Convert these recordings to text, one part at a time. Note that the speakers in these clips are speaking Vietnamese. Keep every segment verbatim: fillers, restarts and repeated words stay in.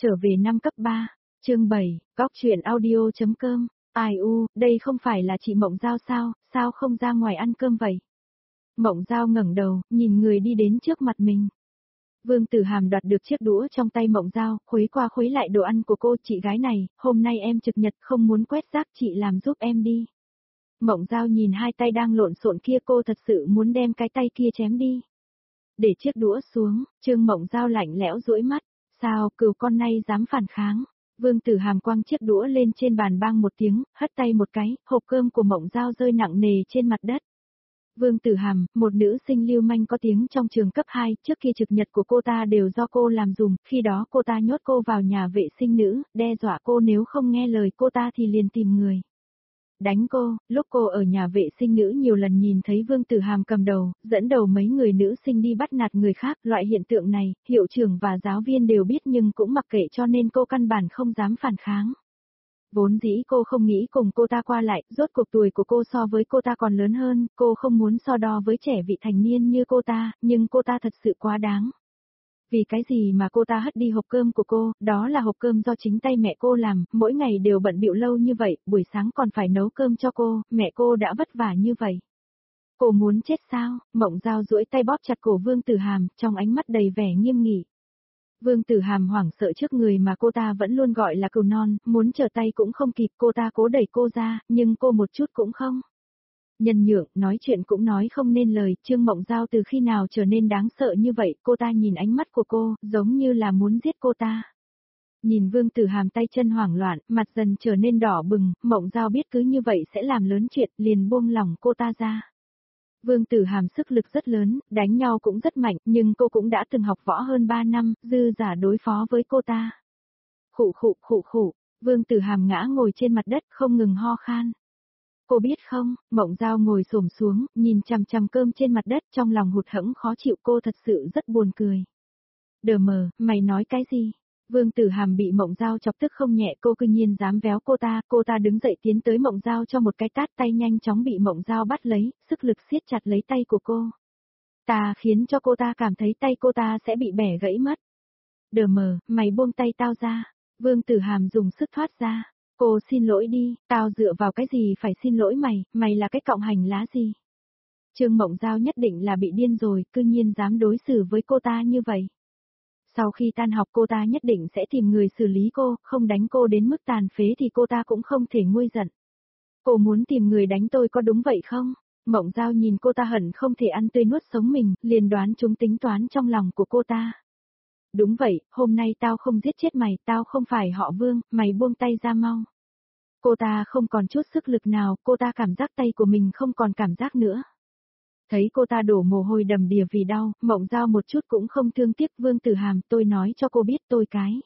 Trở về năm cấp ba, chương bảy, góc truyện audio.com, ai u, đây không phải là chị Mộng Giao sao, sao không ra ngoài ăn cơm vậy? Mộng Giao ngẩng đầu, nhìn người đi đến trước mặt mình. Vương Tử Hàm đoạt được chiếc đũa trong tay Mộng Giao, khuấy qua khuấy lại đồ ăn của cô. Chị gái này, hôm nay em trực nhật không muốn quét rác, chị làm giúp em đi. Mộng Giao nhìn hai tay đang lộn xộn kia, cô thật sự muốn đem cái tay kia chém đi. Để chiếc đũa xuống, Trương Mộng Giao lạnh lẽo duỗi mắt. Sao, cừu con này dám phản kháng? Vương Tử Hàm quăng chiếc đũa lên trên bàn bang một tiếng, hất tay một cái, hộp cơm của Mộng Giao rơi nặng nề trên mặt đất. Vương Tử Hàm, một nữ sinh lưu manh có tiếng trong trường cấp hai, trước kia trực nhật của cô ta đều do cô làm dùm, khi đó cô ta nhốt cô vào nhà vệ sinh nữ, đe dọa cô nếu không nghe lời cô ta thì liền tìm người đánh cô. Lúc cô ở nhà vệ sinh nữ nhiều lần nhìn thấy Vương Tử Hàm cầm đầu, dẫn đầu mấy người nữ sinh đi bắt nạt người khác, loại hiện tượng này, hiệu trưởng và giáo viên đều biết nhưng cũng mặc kệ, cho nên cô căn bản không dám phản kháng. Vốn dĩ cô không nghĩ cùng cô ta qua lại, rốt cuộc tuổi của cô so với cô ta còn lớn hơn, cô không muốn so đo với trẻ vị thành niên như cô ta, nhưng cô ta thật sự quá đáng. Vì cái gì mà cô ta hất đi hộp cơm của cô, đó là hộp cơm do chính tay mẹ cô làm, mỗi ngày đều bận bịu lâu như vậy, buổi sáng còn phải nấu cơm cho cô, mẹ cô đã vất vả như vậy. Cô muốn chết sao? Mộng Giao duỗi tay bóp chặt cổ Vương Tử Hàm, trong ánh mắt đầy vẻ nghiêm nghị. Vương Tử Hàm hoảng sợ trước người mà cô ta vẫn luôn gọi là cừu non, muốn trở tay cũng không kịp, cô ta cố đẩy cô ra, nhưng cô một chút cũng không nhân nhượng, nói chuyện cũng nói không nên lời. Trương Mộng Giao từ khi nào trở nên đáng sợ như vậy, cô ta nhìn ánh mắt của cô, giống như là muốn giết cô ta. Nhìn Vương Tử Hàm tay chân hoảng loạn, mặt dần trở nên đỏ bừng, Mộng Giao biết cứ như vậy sẽ làm lớn chuyện, liền buông lỏng cô ta ra. Vương Tử Hàm sức lực rất lớn, đánh nhau cũng rất mạnh, nhưng cô cũng đã từng học võ hơn ba năm, dư giả đối phó với cô ta. Khụ khụ khụ khụ, Vương Tử Hàm ngã ngồi trên mặt đất không ngừng ho khan. Cô biết không, Mộng Giao ngồi xổm xuống, nhìn chằm chằm cơm trên mặt đất, trong lòng hụt hẫng khó chịu, cô thật sự rất buồn cười. Đờ mờ, mày nói cái gì? Vương Tử Hàm bị Mộng Giao chọc tức không nhẹ, cô cư nhiên dám véo cô ta, cô ta đứng dậy tiến tới Mộng Giao cho một cái tát, tay nhanh chóng bị Mộng Giao bắt lấy, sức lực siết chặt lấy tay của cô. Ta khiến cho cô ta cảm thấy tay cô ta sẽ bị bẻ gãy mất. Đờ mờ, mày buông tay tao ra. Vương Tử Hàm dùng sức thoát ra. Cô xin lỗi đi, tao dựa vào cái gì phải xin lỗi mày, mày là cái cọng hành lá gì? Trương Mộng Giao nhất định là bị điên rồi, cư nhiên dám đối xử với cô ta như vậy. Sau khi tan học cô ta nhất định sẽ tìm người xử lý cô, không đánh cô đến mức tàn phế thì cô ta cũng không thể nguôi giận. Cô muốn tìm người đánh tôi có đúng vậy không? Mộng Giao nhìn cô ta hận không thể ăn tươi nuốt sống mình, liền đoán chúng tính toán trong lòng của cô ta. Đúng vậy, hôm nay tao không giết chết mày, tao không phải họ Vương, mày buông tay ra mau. Cô ta không còn chút sức lực nào, cô ta cảm giác tay của mình không còn cảm giác nữa. Thấy cô ta đổ mồ hôi đầm đìa vì đau, Mộng Giao một chút cũng không thương tiếc. Vương Tử Hàm, tôi nói cho cô biết tôi cái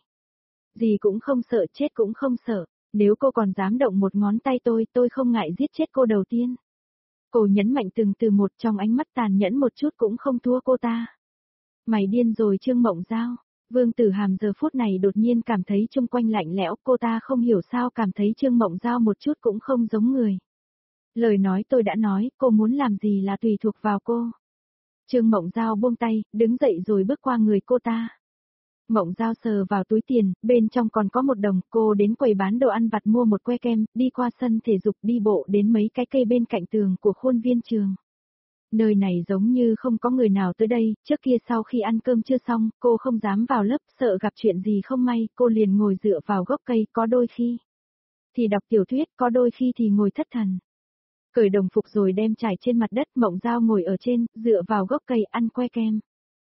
gì cũng không sợ, chết cũng không sợ. Nếu cô còn dám động một ngón tay tôi, tôi không ngại giết chết cô đầu tiên. Cô nhấn mạnh từng từ một, trong ánh mắt tàn nhẫn một chút cũng không thua cô ta. Mày điên rồi Trương Mộng Giao. Vương Tử Hàm giờ phút này đột nhiên cảm thấy chung quanh lạnh lẽo, cô ta không hiểu sao cảm thấy Trương Mộng Giao một chút cũng không giống người. Lời nói tôi đã nói, cô muốn làm gì là tùy thuộc vào cô. Trương Mộng Giao buông tay, đứng dậy rồi bước qua người cô ta. Mộng Giao sờ vào túi tiền, bên trong còn có một đồng, cô đến quầy bán đồ ăn vặt mua một que kem, đi qua sân thể dục, đi bộ đến mấy cái cây bên cạnh tường của khuôn viên trường. Nơi này giống như không có người nào tới đây, trước kia sau khi ăn cơm chưa xong, cô không dám vào lớp, sợ gặp chuyện gì không may, cô liền ngồi dựa vào gốc cây, có đôi khi thì đọc tiểu thuyết, có đôi khi thì ngồi thất thần. Cởi đồng phục rồi đem trải trên mặt đất, Mộng Giao ngồi ở trên, dựa vào gốc cây ăn que kem.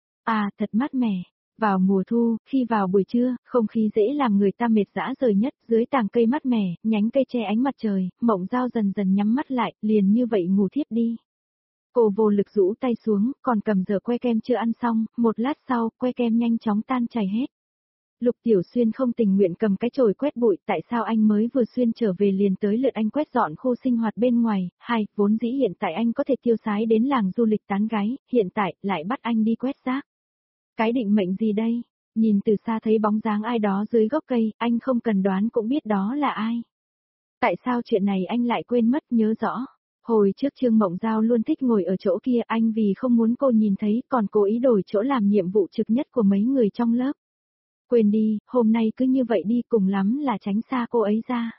À, thật mát mẻ. Vào mùa thu, khi vào buổi trưa, không khí dễ làm người ta mệt rã rời nhất, dưới tàng cây mát mẻ, nhánh cây che ánh mặt trời, Mộng Giao dần dần nhắm mắt lại, liền như vậy ngủ thiếp đi. Cô vô lực rũ tay xuống, còn cầm giờ que kem chưa ăn xong, một lát sau, que kem nhanh chóng tan chảy hết. Lục Tiểu Xuyên không tình nguyện cầm cái chổi quét bụi, tại sao anh mới vừa xuyên trở về liền tới lượt anh quét dọn khu sinh hoạt bên ngoài, hay, vốn dĩ hiện tại anh có thể tiêu sái đến làng du lịch tán gái, hiện tại, lại bắt anh đi quét rác. Cái định mệnh gì đây? Nhìn từ xa thấy bóng dáng ai đó dưới gốc cây, anh không cần đoán cũng biết đó là ai. Tại sao chuyện này anh lại quên mất nhớ rõ? Hồi trước Trương Mộng Giao luôn thích ngồi ở chỗ kia, anh vì không muốn cô nhìn thấy, còn cố ý đổi chỗ làm nhiệm vụ trực nhất của mấy người trong lớp. Quên đi, hôm nay cứ như vậy đi, cùng lắm là tránh xa cô ấy ra.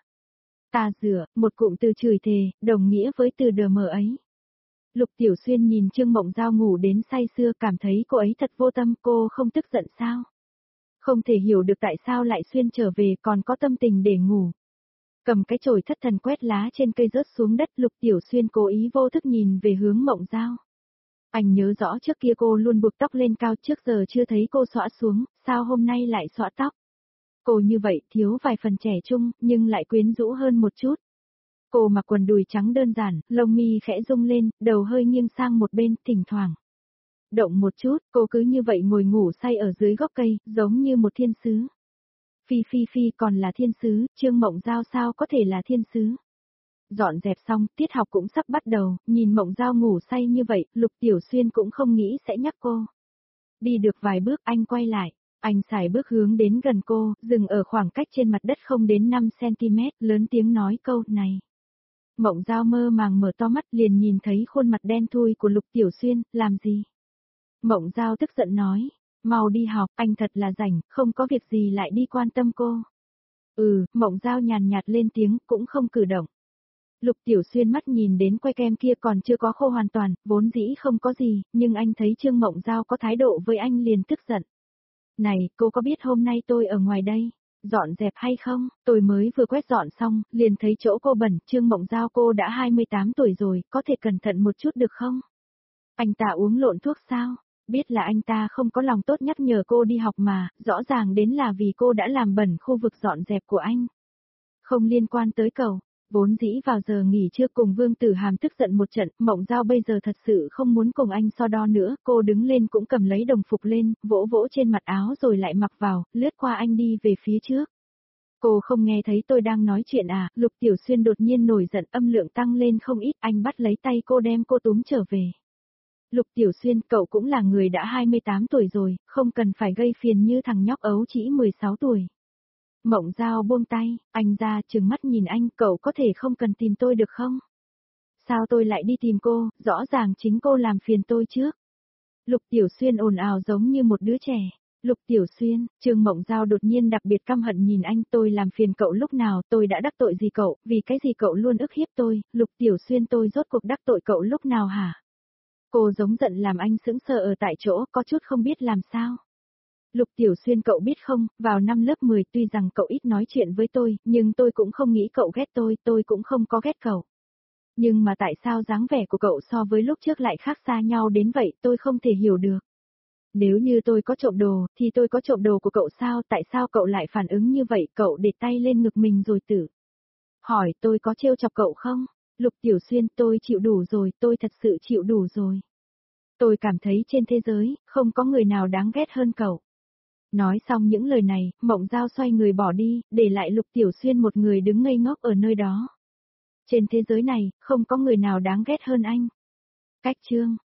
Ta dựa, một cụm từ chửi thề, đồng nghĩa với từ đờ mờ ấy. Lục Tiểu Xuyên nhìn Trương Mộng Giao ngủ đến say sưa, cảm thấy cô ấy thật vô tâm, cô không tức giận sao? Không thể hiểu được tại sao lại Xuyên trở về còn có tâm tình để ngủ. Cầm cái chổi thất thần quét lá trên cây rớt xuống đất, Lục Tiểu Xuyên cố ý vô thức nhìn về hướng Mộng Giao. Anh nhớ rõ trước kia cô luôn buộc tóc lên cao, trước giờ chưa thấy cô xõa xuống, sao hôm nay lại xõa tóc? Cô như vậy thiếu vài phần trẻ trung, nhưng lại quyến rũ hơn một chút. Cô mặc quần đùi trắng đơn giản, lông mi khẽ rung lên, đầu hơi nghiêng sang một bên, thỉnh thoảng. Động một chút, cô cứ như vậy ngồi ngủ say ở dưới gốc cây, giống như một thiên sứ. Phi phi phi còn là thiên sứ, Trương Mộng Giao sao có thể là thiên sứ. Dọn dẹp xong, tiết học cũng sắp bắt đầu, nhìn Mộng Giao ngủ say như vậy, Lục Tiểu Xuyên cũng không nghĩ sẽ nhắc cô. Đi được vài bước anh quay lại, anh xài bước hướng đến gần cô, dừng ở khoảng cách trên mặt đất không đến năm xăng-ti-mét, lớn tiếng nói câu này. Mộng Giao mơ màng mở to mắt liền nhìn thấy khuôn mặt đen thui của Lục Tiểu Xuyên, làm gì? Mộng Giao tức giận nói, mau đi học, anh thật là rảnh, không có việc gì lại đi quan tâm cô. Ừ, Mộng Giao nhàn nhạt lên tiếng, cũng không cử động. Lục Tiểu Xuyên mắt nhìn đến que kem kia còn chưa có khô hoàn toàn, vốn dĩ không có gì, nhưng anh thấy Trương Mộng Giao có thái độ với anh liền tức giận. Này, cô có biết hôm nay tôi ở ngoài đây, dọn dẹp hay không? Tôi mới vừa quét dọn xong, liền thấy chỗ cô bẩn, Trương Mộng Giao cô đã hai mươi tám tuổi rồi, có thể cẩn thận một chút được không? Anh ta uống lộn thuốc sao? Biết là anh ta không có lòng tốt nhắc nhở cô đi học mà, rõ ràng đến là vì cô đã làm bẩn khu vực dọn dẹp của anh. Không liên quan tới cậu. Vốn dĩ vào giờ nghỉ trưa cùng Vương Tử Hàm tức giận một trận, Mộng Giao bây giờ thật sự không muốn cùng anh so đo nữa, cô đứng lên cũng cầm lấy đồng phục lên, vỗ vỗ trên mặt áo rồi lại mặc vào, lướt qua anh đi về phía trước. Cô không nghe thấy tôi đang nói chuyện à, Lục Tiểu Xuyên đột nhiên nổi giận, âm lượng tăng lên không ít, anh bắt lấy tay cô đem cô túm trở về. Lục Tiểu Xuyên, cậu cũng là người đã hai mươi tám tuổi rồi, không cần phải gây phiền như thằng nhóc ấu chỉ mười sáu tuổi. Mộng Giao buông tay, anh ra trừng mắt nhìn anh, cậu có thể không cần tìm tôi được không? Sao tôi lại đi tìm cô, rõ ràng chính cô làm phiền tôi trước. Lục Tiểu Xuyên ồn ào giống như một đứa trẻ. Lục Tiểu Xuyên, Trương Mộng Giao đột nhiên đặc biệt căm hận nhìn anh, tôi làm phiền cậu lúc nào, tôi đã đắc tội gì cậu, vì cái gì cậu luôn ức hiếp tôi, Lục Tiểu Xuyên tôi rốt cuộc đắc tội cậu lúc nào hả? Cô giống giận làm anh sững sờ ở tại chỗ, có chút không biết làm sao. Lục Tiểu Xuyên cậu biết không, vào năm lớp mười tuy rằng cậu ít nói chuyện với tôi, nhưng tôi cũng không nghĩ cậu ghét tôi, tôi cũng không có ghét cậu. Nhưng mà tại sao dáng vẻ của cậu so với lúc trước lại khác xa nhau đến vậy, tôi không thể hiểu được. Nếu như tôi có trộm đồ, thì tôi có trộm đồ của cậu sao, tại sao cậu lại phản ứng như vậy, cậu để tay lên ngực mình rồi tử. Hỏi tôi có trêu chọc cậu không? Lục Tiểu Xuyên tôi chịu đủ rồi, tôi thật sự chịu đủ rồi. Tôi cảm thấy trên thế giới, không có người nào đáng ghét hơn cậu. Nói xong những lời này, Mộng Giao xoay người bỏ đi, để lại Lục Tiểu Xuyên một người đứng ngây ngốc ở nơi đó. Trên thế giới này, không có người nào đáng ghét hơn anh. Cách chương